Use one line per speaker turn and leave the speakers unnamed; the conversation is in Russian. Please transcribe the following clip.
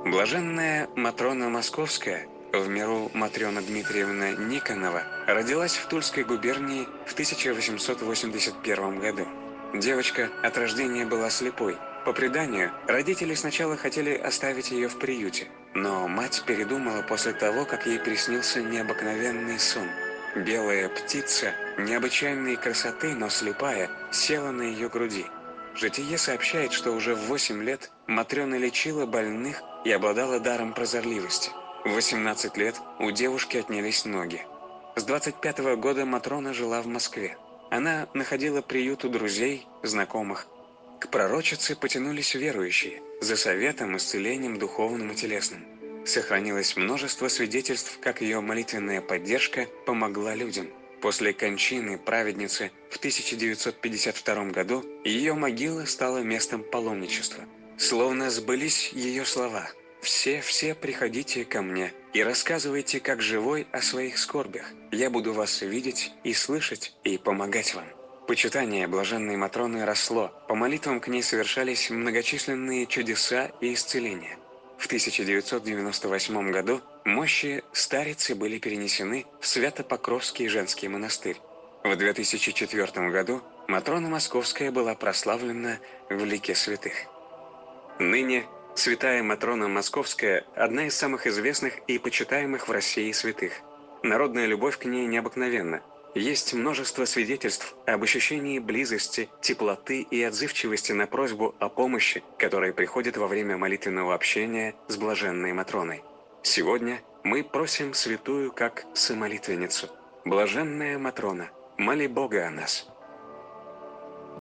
Блаженная Матрона Московская, в миру Матрена Дмитриевна Никонова, родилась в Тульской губернии в 1881 году. Девочка от рождения была слепой. По преданию, родители сначала хотели оставить ее в приюте, но мать передумала после того, как ей приснился необыкновенный сон. Белая птица необычайной красоты, но слепая, села на ее груди. Житие сообщает, что уже в 8 лет Матрена лечила больных и обладала даром прозорливости. В 18 лет у девушки отнялись ноги. С 25-го года Матрона жила в Москве. Она находила приют у друзей, знакомых. К пророчице потянулись верующие за советом, исцелением духовным и телесным. Сохранилось множество свидетельств, как ее молитвенная поддержка помогла людям. После кончины праведницы в 1952 году ее могила стала местом паломничества. Словно сбылись ее слова: «Все приходите ко мне и рассказывайте, как живой, о своих скорбях. Я буду вас видеть и слышать, и помогать вам». Почитание блаженной Матроны росло, по молитвам к ней совершались многочисленные чудеса и исцеления. В 1998 году мощи старицы были перенесены в Свято-Покровский женский монастырь. В 2004 году Матрона Московская была прославлена в лике святых. Ныне святая Матрона Московская – одна из самых известных и почитаемых в России святых. Народная любовь к ней необыкновенна. Есть множество свидетельств об ощущении близости, теплоты и отзывчивости на просьбу о помощи, которые приходят во время молитвенного общения с блаженной Матроной. Сегодня мы просим святую как самолитвенницу. Блаженная Матрона, моли Бога о нас.